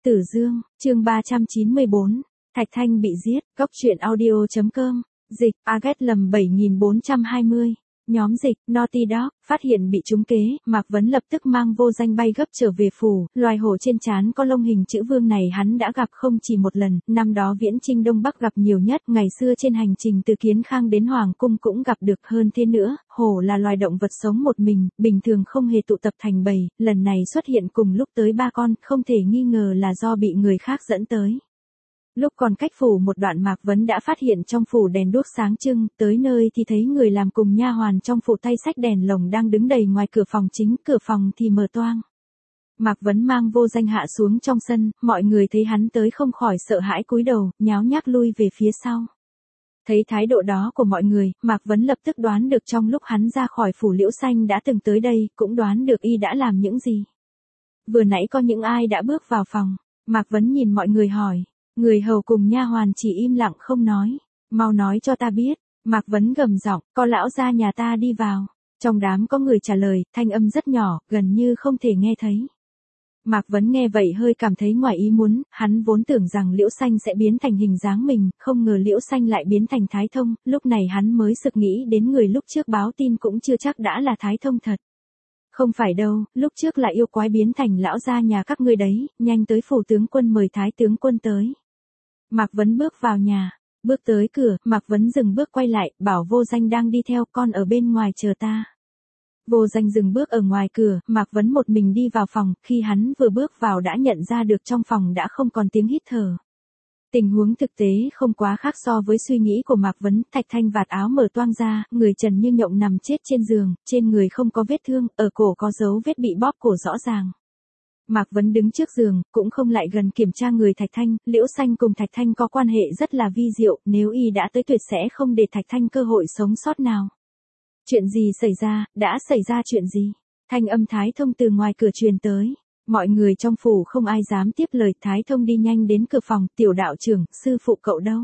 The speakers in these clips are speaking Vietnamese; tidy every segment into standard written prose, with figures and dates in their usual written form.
Tử Dương, chương 394, Thạch Thanh bị giết, góc truyện audio.com, dịch, Agat lầm 7420, nhóm dịch, Naughty Dog, phát hiện bị trúng kế, Mạc Vấn lập tức mang Vô Danh bay gấp trở về phủ, loài hổ trên trán có lông hình chữ vương này hắn đã gặp không chỉ một lần, năm đó Viễn Chinh Đông Bắc gặp nhiều nhất, ngày xưa trên hành trình từ Kiến Khang đến Hoàng Cung cũng gặp được hơn thế nữa, hổ là loài động vật sống một mình, bình thường không hề tụ tập thành bầy, lần này xuất hiện cùng lúc tới 3 con, không thể nghi ngờ là do bị người khác dẫn tới. Lúc còn cách phủ một đoạn Mạc Vấn đã phát hiện trong phủ đèn đuốc sáng trưng, tới nơi thì thấy người làm cùng nha hoàn trong phủ tay xách đèn lồng đang đứng đầy ngoài cửa phòng chính, cửa phòng thì mở toang. Mạc Vấn mang Vô Danh hạ xuống trong sân, mọi người thấy hắn tới không khỏi sợ hãi cúi đầu, nháo nhác lui về phía sau. Thấy thái độ đó của mọi người, Mạc Vấn lập tức đoán được trong lúc hắn ra khỏi phủ Liễu Xanh đã từng tới đây, cũng đoán được y đã làm những gì. Vừa nãy có những ai đã bước vào phòng, Mạc Vấn nhìn mọi người hỏi. Người hầu cùng nha hoàn chỉ im lặng không nói. Mau nói cho ta biết. Mạc Vấn gầm giọng, có lão gia nhà ta đi vào. Trong đám có người trả lời, thanh âm rất nhỏ, gần như không thể nghe thấy. Mạc Vấn nghe vậy hơi cảm thấy ngoài ý muốn, hắn vốn tưởng rằng Liễu Xanh sẽ biến thành hình dáng mình, không ngờ Liễu Xanh lại biến thành Thái Thông, lúc này hắn mới sực nghĩ đến người lúc trước báo tin cũng chưa chắc đã là Thái Thông thật. Không phải đâu, lúc trước là yêu quái biến thành lão gia nhà các ngươi đấy, nhanh tới phủ tướng quân mời Thái tướng quân tới. Mạc Vấn bước vào nhà, bước tới cửa, Mạc Vấn dừng bước quay lại, bảo Vô Danh đang đi theo con ở bên ngoài chờ ta. Vô Danh dừng bước ở ngoài cửa, Mạc Vấn một mình đi vào phòng, khi hắn vừa bước vào đã nhận ra được trong phòng đã không còn tiếng hít thở. Tình huống thực tế không quá khác so với suy nghĩ của Mạc Vấn, Thạch Thanh vạt áo mở toang ra, người trần như nhộng nằm chết trên giường, trên người không có vết thương, ở cổ có dấu vết bị bóp cổ rõ ràng. Mạc Vấn đứng trước giường, cũng không lại gần kiểm tra người Thạch Thanh, Liễu Xanh cùng Thạch Thanh có quan hệ rất là vi diệu, nếu y đã tới tuyệt sẽ không để Thạch Thanh cơ hội sống sót nào. Chuyện gì xảy ra, đã xảy ra chuyện gì? Thanh âm Thái Thông từ ngoài cửa truyền tới. Mọi người trong phủ không ai dám tiếp lời, Thái Thông đi nhanh đến cửa phòng, tiểu đạo trưởng, sư phụ cậu đâu?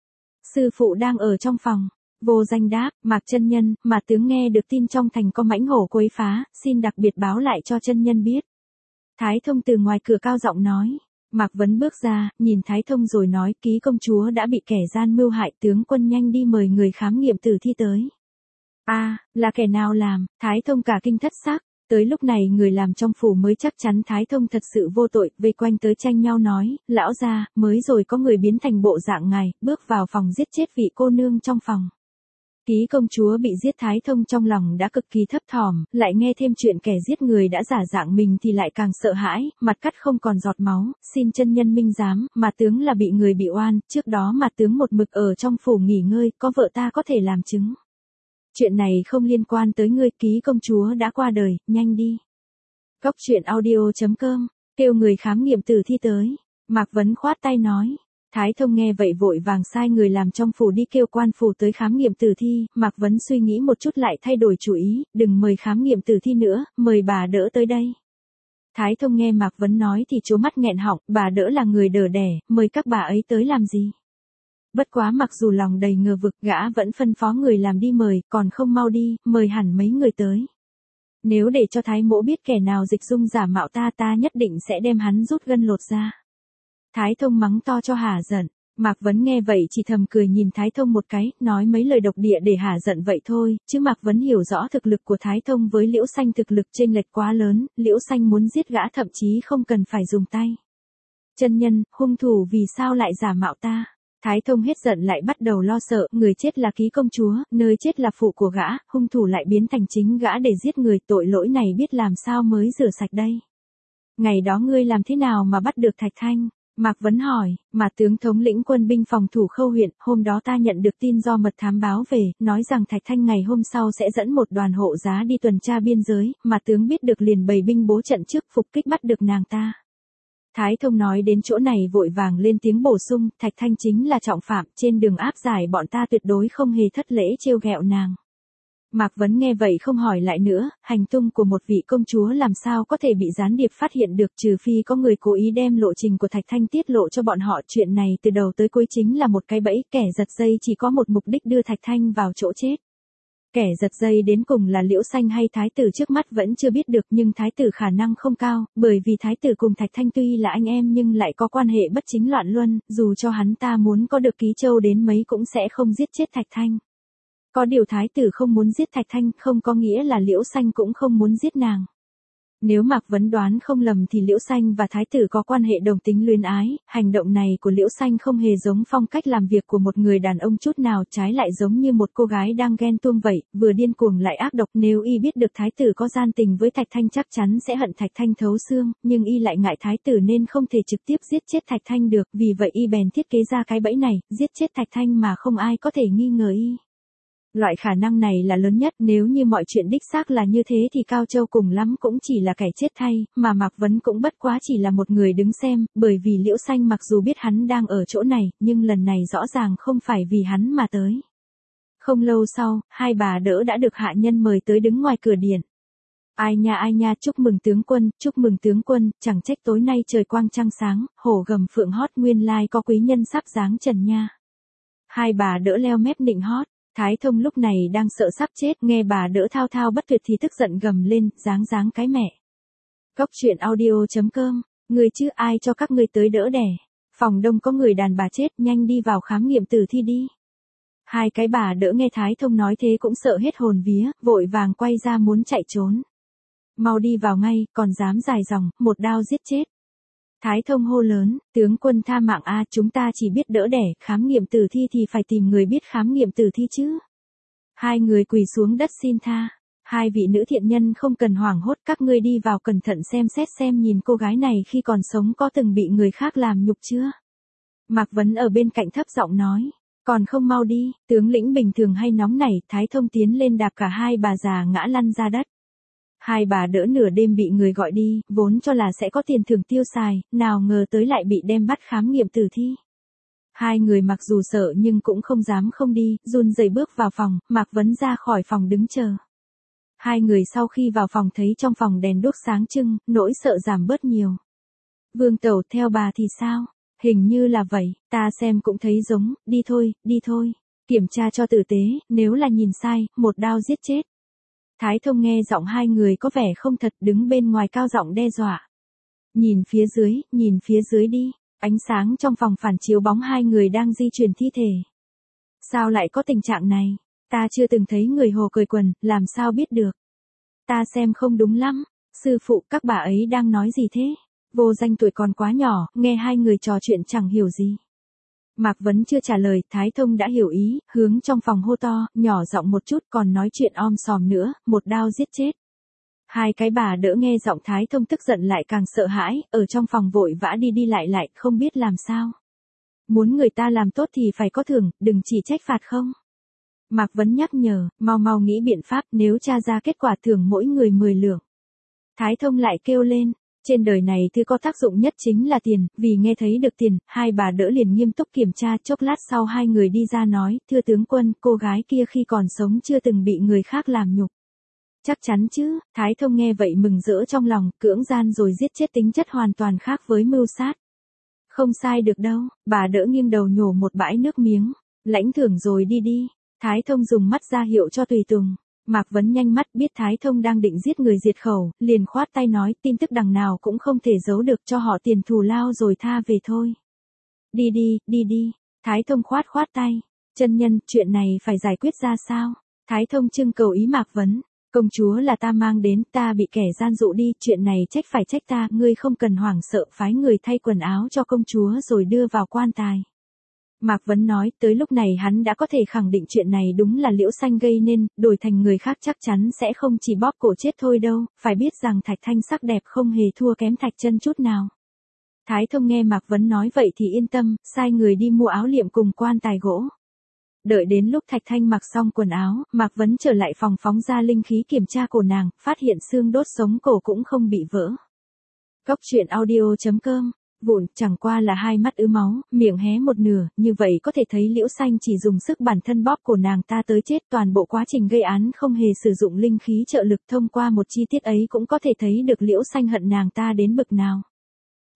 Sư phụ đang ở trong phòng. Vô Danh đáp, Mạc chân nhân, mà tướng nghe được tin trong thành có mãnh hổ quấy phá, xin đặc biệt báo lại cho chân nhân biết. Thái Thông từ ngoài cửa cao giọng nói. Mạc Vấn bước ra, nhìn Thái Thông rồi nói, Ký công chúa đã bị kẻ gian mưu hại, tướng quân nhanh đi mời người khám nghiệm tử thi tới. Là kẻ nào làm? Thái Thông cả kinh thất sắc. Tới lúc này người làm trong phủ mới chắc chắn Thái Thông thật sự vô tội, vây quanh tới tranh nhau nói, lão gia, mới rồi có người biến thành bộ dạng ngài, bước vào phòng giết chết vị cô nương trong phòng. Ký công chúa bị giết, Thái Thông trong lòng đã cực kỳ thấp thỏm, lại nghe thêm chuyện kẻ giết người đã giả dạng mình thì lại càng sợ hãi, mặt cắt không còn giọt máu, xin chân nhân minh giám, mà tướng là bị người bị oan, trước đó mà tướng một mực ở trong phủ nghỉ ngơi, có vợ ta có thể làm chứng. Chuyện này không liên quan tới ngươi, Ký công chúa đã qua đời, nhanh đi. Góc truyện audio.com, kêu người khám nghiệm tử thi tới. Mạc Vấn khoát tay nói. Thái Thông nghe vậy vội vàng sai người làm trong phủ đi kêu quan phủ tới khám nghiệm tử thi, Mạc Vấn suy nghĩ một chút lại thay đổi chủ ý, đừng mời khám nghiệm tử thi nữa, mời bà đỡ tới đây. Thái Thông nghe Mạc Vấn nói thì trố mắt nghẹn họng, bà đỡ là người đỡ đẻ, mời các bà ấy tới làm gì? Bất quá mặc dù lòng đầy ngờ vực, gã vẫn phân phó người làm đi mời, còn không mau đi, mời hẳn mấy người tới. Nếu để cho Thái mỗ biết kẻ nào dịch dung giả mạo ta nhất định sẽ đem hắn rút gân lột ra. Thái Thông mắng to cho hả giận. Mạc Vấn nghe vậy chỉ thầm cười nhìn Thái Thông một cái, nói mấy lời độc địa để hả giận vậy thôi, chứ Mạc Vấn hiểu rõ thực lực của Thái Thông với Liễu Xanh thực lực chênh lệch quá lớn, Liễu Xanh muốn giết gã thậm chí không cần phải dùng tay. Chân nhân, hung thủ vì sao lại giả mạo ta? Thái Thông hết giận lại bắt đầu lo sợ, người chết là Ký công chúa, nơi chết là phụ của gã, hung thủ lại biến thành chính gã để giết người, tội lỗi này biết làm sao mới rửa sạch đây. Ngày đó ngươi làm thế nào mà bắt được Thạch Thanh? Mạc Vấn hỏi, mà tướng thống lĩnh quân binh phòng thủ Khâu huyện, hôm đó ta nhận được tin do mật thám báo về, nói rằng Thạch Thanh ngày hôm sau sẽ dẫn một đoàn hộ giá đi tuần tra biên giới, mà tướng biết được liền bày binh bố trận trước phục kích bắt được nàng ta. Thái Thông nói đến chỗ này vội vàng lên tiếng bổ sung, Thạch Thanh chính là trọng phạm, trên đường áp giải bọn ta tuyệt đối không hề thất lễ trêu ghẹo nàng. Mạc Vấn nghe vậy không hỏi lại nữa, hành tung của một vị công chúa làm sao có thể bị gián điệp phát hiện được, trừ phi có người cố ý đem lộ trình của Thạch Thanh tiết lộ cho bọn họ, chuyện này từ đầu tới cuối chính là một cái bẫy, kẻ giật dây chỉ có một mục đích đưa Thạch Thanh vào chỗ chết. Kẻ giật dây đến cùng là Liễu Xanh hay thái tử trước mắt vẫn chưa biết được, nhưng thái tử khả năng không cao, bởi vì thái tử cùng Thạch Thanh tuy là anh em nhưng lại có quan hệ bất chính loạn luân, dù cho hắn ta muốn có được Ký Châu đến mấy cũng sẽ không giết chết Thạch Thanh. Có điều thái tử không muốn giết Thạch Thanh không có nghĩa là Liễu Xanh cũng không muốn giết nàng. Nếu Mạc Vấn đoán không lầm thì Liễu Xanh và thái tử có quan hệ đồng tính luyến ái, hành động này của Liễu Xanh không hề giống phong cách làm việc của một người đàn ông chút nào, trái lại giống như một cô gái đang ghen tuông vậy, vừa điên cuồng lại ác độc. Nếu y biết được thái tử có gian tình với Thạch Thanh chắc chắn sẽ hận Thạch Thanh thấu xương, nhưng y lại ngại thái tử nên không thể trực tiếp giết chết Thạch Thanh được, vì vậy y bèn thiết kế ra cái bẫy này, giết chết Thạch Thanh mà không ai có thể nghi ngờ y. Loại khả năng này là lớn nhất, nếu như mọi chuyện đích xác là như thế thì Cao Châu cùng lắm cũng chỉ là kẻ chết thay, mà Mạc Vấn cũng bất quá chỉ là một người đứng xem, bởi vì Liễu Xanh mặc dù biết hắn đang ở chỗ này, nhưng lần này rõ ràng không phải vì hắn mà tới. Không lâu sau, hai bà đỡ đã được hạ nhân mời tới đứng ngoài cửa điện. Ai nha, chúc mừng tướng quân, chẳng trách tối nay trời quang trăng sáng, hổ gầm phượng hót, nguyên lai có quý nhân sắp giáng trần nha. Hai bà đỡ leo mép nịnh hót. Thái Thông lúc này đang sợ sắp chết, nghe bà đỡ thao thao bất tuyệt thì tức giận gầm lên, giáng cái mẹ. Goctruyện.audio.com, người chứ ai cho các ngươi tới đỡ đẻ. Phòng đông có người đàn bà chết, nhanh đi vào khám nghiệm tử thi đi. Hai cái bà đỡ nghe Thái Thông nói thế cũng sợ hết hồn vía, vội vàng quay ra muốn chạy trốn. Mau đi vào ngay, còn dám dài dòng, một đao giết chết. Thái Thông hô lớn, tướng quân tha mạng a, chúng ta chỉ biết đỡ đẻ, khám nghiệm tử thi thì phải tìm người biết khám nghiệm tử thi chứ. Hai người quỳ xuống đất xin tha. Hai vị nữ thiện nhân không cần hoảng hốt, các ngươi đi vào cẩn thận xem xét xem nhìn cô gái này khi còn sống có từng bị người khác làm nhục chưa. Mạc Vấn ở bên cạnh thấp giọng nói, còn không mau đi, tướng lĩnh bình thường hay nóng nảy. Thái Thông tiến lên đạp cả hai bà già ngã lăn ra đất. Hai bà đỡ nửa đêm bị người gọi đi, vốn cho là sẽ có tiền thưởng tiêu xài, nào ngờ tới lại bị đem bắt khám nghiệm tử thi. Hai người mặc dù sợ nhưng cũng không dám không đi, run rẩy bước vào phòng, Mạc Vấn ra khỏi phòng đứng chờ. Hai người sau khi vào phòng thấy trong phòng đèn đuốc sáng trưng, nỗi sợ giảm bớt nhiều. Vương tẩu, theo bà thì sao? Hình như là vậy, ta xem cũng thấy giống, đi thôi, kiểm tra cho tử tế, nếu là nhìn sai, một đao giết chết. Thái Thông nghe giọng hai người có vẻ không thật, đứng bên ngoài cao giọng đe dọa. Nhìn phía dưới đi, ánh sáng trong phòng phản chiếu bóng hai người đang di chuyển thi thể. Sao lại có tình trạng này? Ta chưa từng thấy người hồ cởi quần, làm sao biết được? Ta xem không đúng lắm, sư phụ các bà ấy đang nói gì thế? Vô Danh tuổi còn quá nhỏ, nghe hai người trò chuyện chẳng hiểu gì. Mạc Vấn chưa trả lời, Thái Thông đã hiểu ý, hướng trong phòng hô to, nhỏ giọng một chút còn nói chuyện om sòm nữa, một đao giết chết. Hai cái bà đỡ nghe giọng Thái Thông tức giận lại càng sợ hãi, ở trong phòng vội vã đi lại, không biết làm sao. Muốn người ta làm tốt thì phải có thưởng, đừng chỉ trách phạt không. Mạc Vấn nhắc nhở, mau nghĩ biện pháp, nếu tra ra kết quả thưởng mỗi người 10 lượng. Thái Thông lại kêu lên. Trên đời này thứ có tác dụng nhất chính là tiền, vì nghe thấy được tiền, hai bà đỡ liền nghiêm túc kiểm tra. Chốc lát sau hai người đi ra nói, thưa tướng quân, cô gái kia khi còn sống chưa từng bị người khác làm nhục. Chắc chắn chứ? Thái Thông nghe vậy mừng rỡ trong lòng, cưỡng gian rồi giết chết tính chất hoàn toàn khác với mưu sát. Không sai được đâu, bà đỡ nghiêng đầu nhổ một bãi nước miếng, lãnh thưởng rồi đi. Thái Thông dùng mắt ra hiệu cho tùy tùng. Mạc Vấn nhanh mắt biết Thái Thông đang định giết người diệt khẩu, liền khoát tay nói, tin tức đằng nào cũng không thể giấu được, cho họ tiền thù lao rồi tha về thôi. Đi. Thái Thông khoát tay. Chân nhân, chuyện này phải giải quyết ra sao? Thái Thông trưng cầu ý Mạc Vấn. Công chúa là ta mang đến, ta bị kẻ gian dụ đi, chuyện này phải trách ta, ngươi không cần hoảng sợ, phái người thay quần áo cho công chúa rồi đưa vào quan tài. Mạc Vấn nói, tới lúc này hắn đã có thể khẳng định chuyện này đúng là Liễu Xanh gây nên, đổi thành người khác chắc chắn sẽ không chỉ bóp cổ chết thôi đâu, phải biết rằng Thạch Thanh sắc đẹp không hề thua kém Thạch Chân chút nào. Thái Thông nghe Mạc Vấn nói vậy thì yên tâm, sai người đi mua áo liệm cùng quan tài gỗ. Đợi đến lúc Thạch Thanh mặc xong quần áo, Mạc Vấn trở lại phòng phóng ra linh khí kiểm tra cổ nàng, phát hiện xương đốt sống cổ cũng không bị vỡ. Goctruyện.audio.com, vụn, chẳng qua là hai mắt ứ máu, miệng hé một nửa, như vậy có thể thấy Liễu Xanh chỉ dùng sức bản thân bóp cổ nàng ta tới chết, toàn bộ quá trình gây án không hề sử dụng linh khí trợ lực, thông qua một chi tiết ấy cũng có thể thấy được Liễu Xanh hận nàng ta đến bực nào.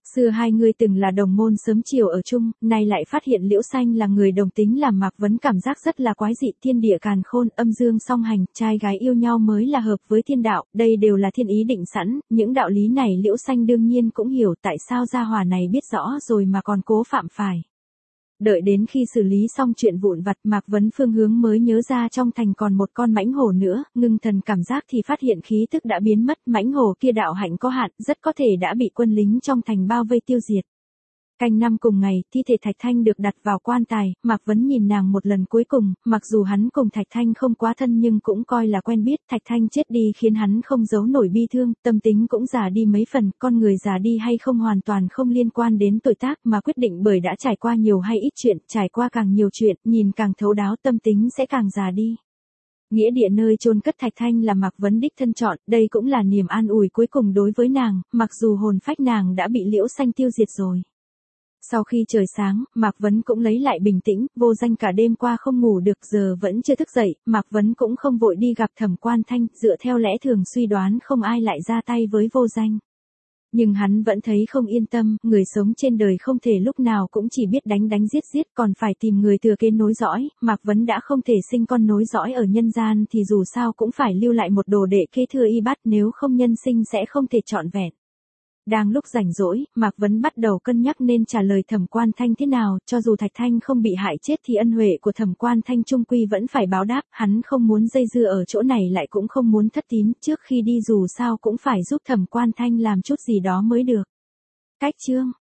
Xưa hai người từng là đồng môn sớm chiều ở chung, nay lại phát hiện Liễu Xanh là người đồng tính làm Mạc Vấn cảm giác rất là quái dị, thiên địa càn khôn, âm dương song hành, trai gái yêu nhau mới là hợp với thiên đạo, đây đều là thiên ý định sẵn, những đạo lý này Liễu Xanh đương nhiên cũng hiểu tại sao gia hỏa này biết rõ rồi mà còn cố phạm phải. Đợi đến khi xử lý xong chuyện vụn vặt, Mạc Vấn phương hướng mới nhớ ra trong thành còn một con mãnh hổ nữa, ngưng thần cảm giác thì phát hiện khí tức đã biến mất, mãnh hổ kia đạo hạnh có hạn, rất có thể đã bị quân lính trong thành bao vây tiêu diệt. Canh năm cùng ngày, thi thể Thạch Thanh được đặt vào quan tài, Mạc Vấn nhìn nàng một lần cuối cùng, mặc dù hắn cùng Thạch Thanh không quá thân nhưng cũng coi là quen biết, Thạch Thanh chết đi khiến hắn không giấu nổi bi thương, tâm tính cũng già đi mấy phần, con người già đi hay không hoàn toàn không liên quan đến tuổi tác mà quyết định bởi đã trải qua nhiều hay ít chuyện, trải qua càng nhiều chuyện, nhìn càng thấu đáo tâm tính sẽ càng già đi. Nghĩa địa nơi chôn cất Thạch Thanh là Mạc Vấn đích thân chọn, đây cũng là niềm an ủi cuối cùng đối với nàng, mặc dù hồn phách nàng đã bị Liễu Xanh tiêu diệt rồi. Sau khi trời sáng, Mạc Vấn cũng lấy lại bình tĩnh, Vô Danh cả đêm qua không ngủ được giờ vẫn chưa thức dậy, Mạc Vấn cũng không vội đi gặp Thẩm Quan Thanh, dựa theo lẽ thường suy đoán không ai lại ra tay với Vô Danh. Nhưng hắn vẫn thấy không yên tâm, người sống trên đời không thể lúc nào cũng chỉ biết đánh đánh giết giết còn phải tìm người thừa kế nối dõi, Mạc Vấn đã không thể sinh con nối dõi ở nhân gian thì dù sao cũng phải lưu lại một đồ đệ kế thừa y bát nếu không nhân sinh sẽ không thể trọn vẹn. Đang lúc rảnh rỗi, Mạc Vấn bắt đầu cân nhắc nên trả lời Thẩm Quan Thanh thế nào, cho dù Thạch Thanh không bị hại chết thì ân huệ của Thẩm Quan Thanh chung quy vẫn phải báo đáp, hắn không muốn dây dưa ở chỗ này lại cũng không muốn thất tín, trước khi đi dù sao cũng phải giúp Thẩm Quan Thanh làm chút gì đó mới được. Cách chương